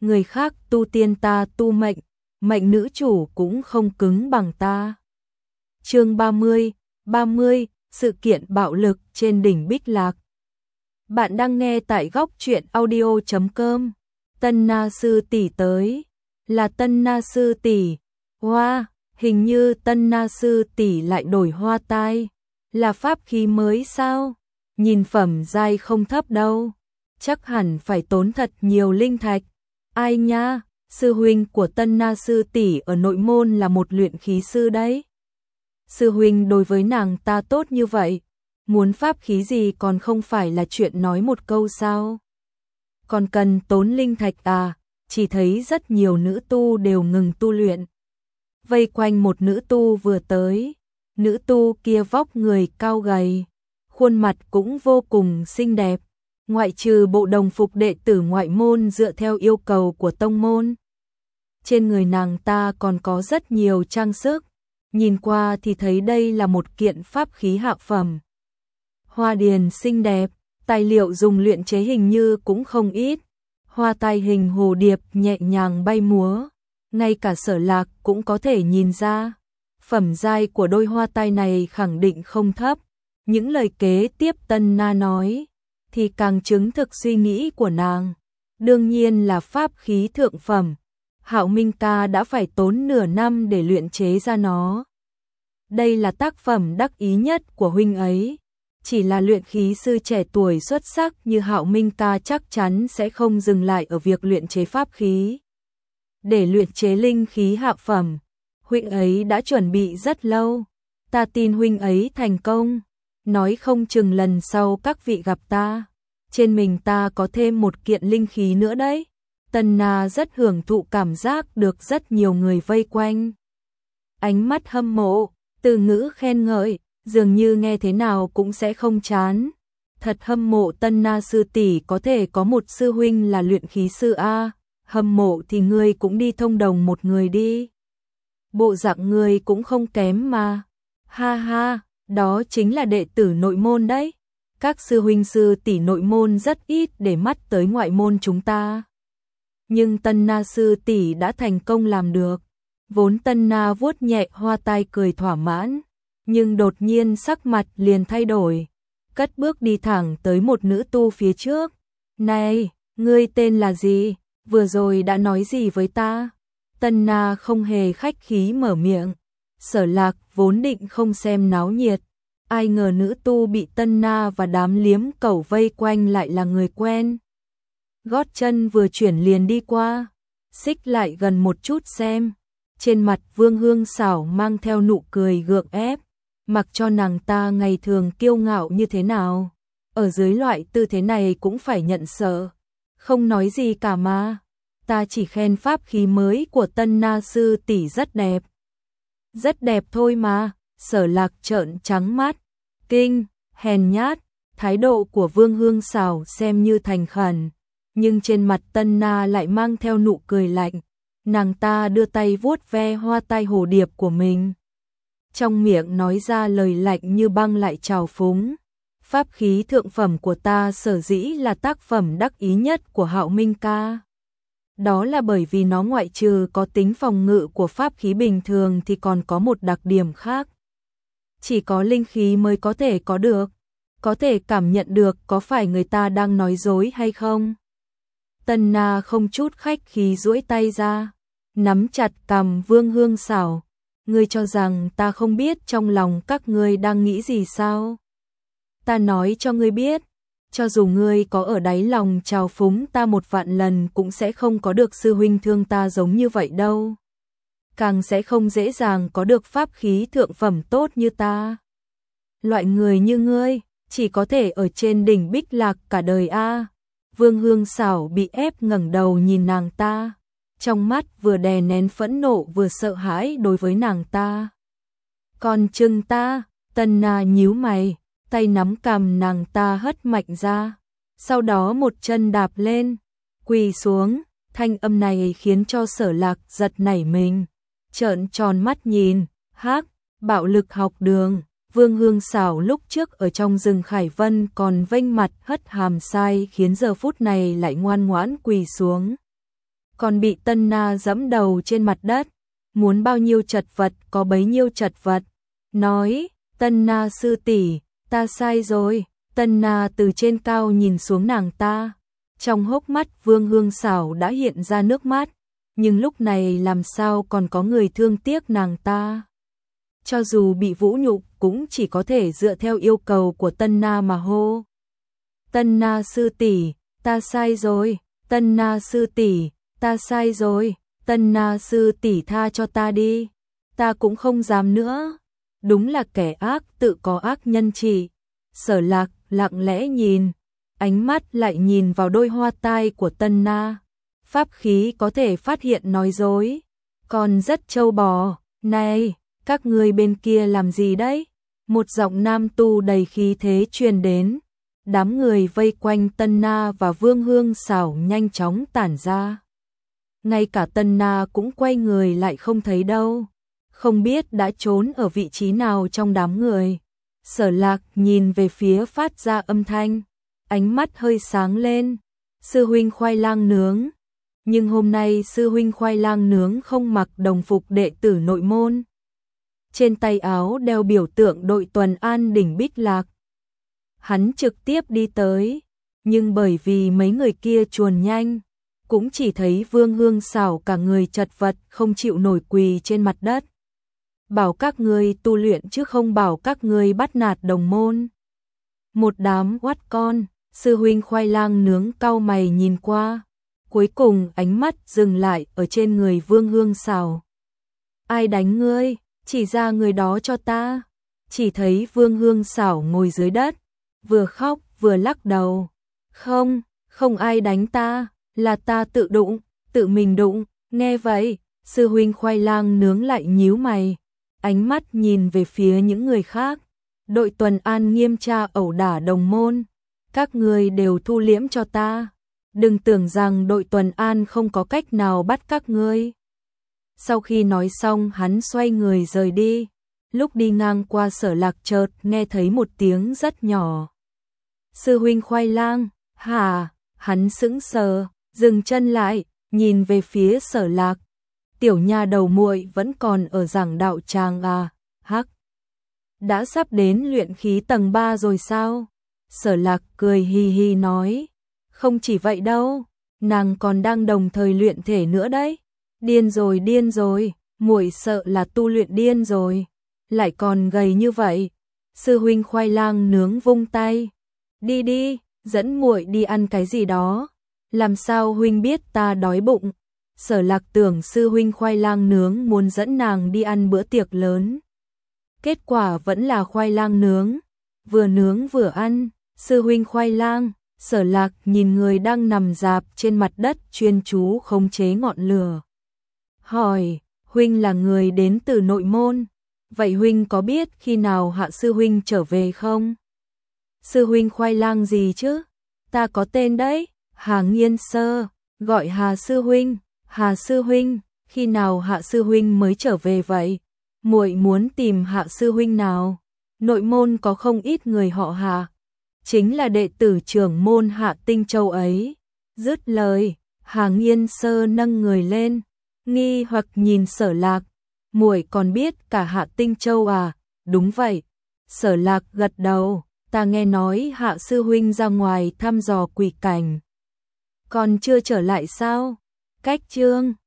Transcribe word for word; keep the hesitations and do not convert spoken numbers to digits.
người khác tu tiên ta tu mệnh, mệnh nữ chủ cũng không cứng bằng ta. Chương ba mươi, ba mươi, sự kiện bạo lực trên đỉnh Bích Lạc. Bạn đang nghe tại góc truyện audio chấm com. Tân Na sư tỷ tới, là Tân Na sư tỷ. Hoa, hình như Tân Na sư tỷ lại đổi hoa tai, là pháp khí mới sao? Nhìn phẩm giai không thấp đâu, chắc hẳn phải tốn thật nhiều linh thạch. Ai nha, sư huynh của Tân Na sư tỷ ở nội môn là một luyện khí sư đấy. Sư huynh đối với nàng ta tốt như vậy, muốn pháp khí gì còn không phải là chuyện nói một câu sao? Còn cần tốn linh thạch à? Chỉ thấy rất nhiều nữ tu đều ngừng tu luyện. Vây quanh một nữ tu vừa tới, nữ tu kia vóc người cao gầy, khuôn mặt cũng vô cùng xinh đẹp, ngoại trừ bộ đồng phục đệ tử ngoại môn dựa theo yêu cầu của tông môn. Trên người nàng ta còn có rất nhiều trang sức, nhìn qua thì thấy đây là một kiện pháp khí hạ phẩm. Hoa điền xinh đẹp, tài liệu dùng luyện chế hình như cũng không ít, hoa tai hình hồ điệp nhẹ nhàng bay múa, ngay cả Sở Lạc cũng có thể nhìn ra. Phẩm giai của đôi hoa tai này khẳng định không thấp. Những lời kế tiếp Tân Na nói thì càng chứng thực suy nghĩ của nàng. Đương nhiên là pháp khí thượng phẩm. Hạo Minh ca đã phải tốn nửa năm để luyện chế ra nó. Đây là tác phẩm đắc ý nhất của huynh ấy. Chỉ là luyện khí sư trẻ tuổi xuất sắc như Hạo Minh ca chắc chắn sẽ không dừng lại ở việc luyện chế pháp khí. Để luyện chế linh khí hạ phẩm, huynh ấy đã chuẩn bị rất lâu. Ta tin huynh ấy thành công. Nói không chừng lần sau các vị gặp ta, trên mình ta có thêm một kiện linh khí nữa đấy. Tân Na rất hưởng thụ cảm giác được rất nhiều người vây quanh. Ánh mắt hâm mộ, từ ngữ khen ngợi, dường như nghe thế nào cũng sẽ không chán. Thật hâm mộ Tân Na sư tỷ có thể có một sư huynh là luyện khí sư a. Hâm mộ thì ngươi cũng đi thông đồng một người đi. Bộ dạng ngươi cũng không kém mà. Ha ha, đó chính là đệ tử nội môn đấy. Các sư huynh sư tỷ nội môn rất ít để mắt tới ngoại môn chúng ta. Nhưng Tân Na sư tỷ đã thành công làm được. Vốn Tân Na vuốt nhẹ hoa tai cười thỏa mãn, nhưng đột nhiên sắc mặt liền thay đổi, cất bước đi thẳng tới một nữ tu phía trước. Này, ngươi tên là gì? Vừa rồi đã nói gì với ta? Tân Na không hề khách khí mở miệng. Sở Lạc vốn định không xem náo nhiệt, ai ngờ nữ tu bị Tân Na và đám liếm cẩu vây quanh lại là người quen. Gót chân vừa chuyển liền đi qua, xích lại gần một chút xem. Trên mặt Vương Hương Xảo mang theo nụ cười gượng ép, mặc cho nàng ta ngày thường kiêu ngạo như thế nào, ở dưới loại tư thế này cũng phải nhận sợ. Không nói gì cả mà, ta chỉ khen pháp khí mới của Tân Na sư tỷ rất đẹp. Rất đẹp thôi mà. Sở Lạc trợn trắng mắt, kinh, hèn nhát. Thái độ của Vương Hương Xảo xem như thành khẩn, nhưng trên mặt Tân Na lại mang theo nụ cười lạnh. Nàng ta đưa tay vuốt ve hoa tai hồ điệp của mình, trong miệng nói ra lời lạnh như băng lại trào phúng. Pháp khí thượng phẩm của ta sở dĩ là tác phẩm đắc ý nhất của Hạo Minh ca. Đó là bởi vì nó ngoại trừ có tính phòng ngự của pháp khí bình thường thì còn có một đặc điểm khác. Chỉ có linh khí mới có thể có được, có thể cảm nhận được có phải người ta đang nói dối hay không. Tân Na không chút khách khí duỗi tay ra, nắm chặt cằm Vương Hương Xảo. Ngươi cho rằng ta không biết trong lòng các ngươi đang nghĩ gì sao? Ta nói cho ngươi biết, cho dù ngươi có ở đáy lòng trào phúng ta một vạn lần cũng sẽ không có được sư huynh thương ta giống như vậy đâu. Càng sẽ không dễ dàng có được pháp khí thượng phẩm tốt như ta. Loại người như ngươi, chỉ có thể ở trên đỉnh Bích Lạc cả đời a. Vương Hương Xảo bị ép ngẩng đầu nhìn nàng ta, trong mắt vừa đè nén phẫn nộ vừa sợ hãi đối với nàng ta. Còn chừng ta, Tân Na nhíu mày, tay nắm cằm nàng ta hất mạnh ra, sau đó một chân đạp lên, quỳ xuống. Thanh âm này khiến cho Sở Lạc giật nảy mình, trợn tròn mắt nhìn. Hắc, bạo lực học đường. Vương Hương Xảo lúc trước ở trong rừng Khải Vân còn vênh mặt hất hàm sai, khiến giờ phút này lại ngoan ngoãn quỳ xuống. còn bị Tân Na dẫm đầu trên mặt đất, muốn bao nhiêu chật vật có bấy nhiêu chật vật, nói, Tân Na sư tỷ, ta sai rồi. Tân Na từ trên cao nhìn xuống nàng ta, trong hốc mắt Vương Hương Sảo đã hiện ra nước mắt, nhưng lúc này làm sao còn có người thương tiếc nàng ta. Cho dù bị vũ nhục cũng chỉ có thể dựa theo yêu cầu của Tân Na mà hô. Tân Na sư tỷ, ta sai rồi, Tân Na sư tỷ, ta sai rồi, Tân Na sư tỷ tha cho ta đi, ta cũng không dám nữa. Đúng là kẻ ác tự có ác nhân trị. Sở Lạc lặng lẽ nhìn, ánh mắt lại nhìn vào đôi hoa tai của Tân Na. Pháp khí có thể phát hiện nói dối, còn rất trâu bò. Này, các ngươi bên kia làm gì đấy? Một giọng nam tu đầy khí thế truyền đến. Đám người vây quanh Tân Na và Vương Hương Sảo nhanh chóng tản ra. Ngay cả Tân Na cũng quay người lại không thấy đâu, không biết đã trốn ở vị trí nào trong đám người. Sở Lạc nhìn về phía phát ra âm thanh, ánh mắt hơi sáng lên. Sư huynh khoai lang nướng. Nhưng hôm nay sư huynh khoai lang nướng không mặc đồng phục đệ tử nội môn. Trên tay áo đeo biểu tượng đội tuần an đỉnh Bích Lạc. Hắn trực tiếp đi tới, nhưng bởi vì mấy người kia chuồn nhanh, cũng chỉ thấy Vương Hương Sảo cả người chật vật không chịu nổi quỳ trên mặt đất. Bảo các ngươi tu luyện chứ không bảo các ngươi bắt nạt đồng môn. Một đám oát con. Sư huynh khoai lang nướng cau mày nhìn qua, cuối cùng ánh mắt dừng lại ở trên người Vương Hương Sảo. Ai đánh ngươi? Chỉ ra người đó cho ta. Chỉ thấy Vương Hương Sảo ngồi dưới đất, vừa khóc vừa lắc đầu. Không, không ai đánh ta, là ta tự đụng, tự mình đụng. Nghe vậy, sư huynh khoai lang nướng lại nhíu mày, ánh mắt nhìn về phía những người khác. Đội tuần an nghiêm tra ẩu đả đồng môn, các ngươi đều thu liễm cho ta. Đừng tưởng rằng đội tuần an không có cách nào bắt các ngươi. Sau khi nói xong hắn xoay người rời đi. Lúc đi ngang qua Sở Lạc chợt nghe thấy một tiếng rất nhỏ. Sư huynh khoai lang, hả? Hắn sững sờ, dừng chân lại, nhìn về phía Sở Lạc. Tiểu nha đầu muội vẫn còn ở giảng đạo tràng à? Hắc. Đã sắp đến luyện khí tầng ba rồi sao? Sở Lạc cười hi hi nói. Không chỉ vậy đâu, nàng còn đang đồng thời luyện thể nữa đấy. Điên rồi điên rồi, muội sợ là tu luyện điên rồi. Lại còn gầy như vậy. Sư huynh khoai lang nướng vung tay. Đi đi, dẫn muội đi ăn cái gì đó. Làm sao huynh biết ta đói bụng? Sở Lạc tưởng sư huynh khoai lang nướng muốn dẫn nàng đi ăn bữa tiệc lớn. Kết quả vẫn là khoai lang nướng. Vừa nướng vừa ăn, sư huynh khoai lang. Sở Lạc nhìn người đang nằm rạp trên mặt đất chuyên chú khống chế ngọn lửa. Hỏi, huynh là người đến từ nội môn. Vậy huynh có biết khi nào Hạ sư huynh trở về không? Sư huynh khoai lang gì chứ? Ta có tên đấy, Hà Nghiên Sơ, gọi Hà sư huynh. Hà sư huynh, khi nào Hạ sư huynh mới trở về vậy? Muội muốn tìm Hạ sư huynh nào? Nội môn có không ít người họ Hà, chính là đệ tử trưởng môn Hạ Tinh Châu ấy. Dứt lời, Hà Nghiên Sơ nâng người lên, nghi hoặc nhìn Sở Lạc. Muội còn biết cả Hạ Tinh Châu à? Đúng vậy. Sở Lạc gật đầu, ta nghe nói Hạ sư huynh ra ngoài thăm dò quỷ cảnh. Còn chưa trở lại sao? Cách chương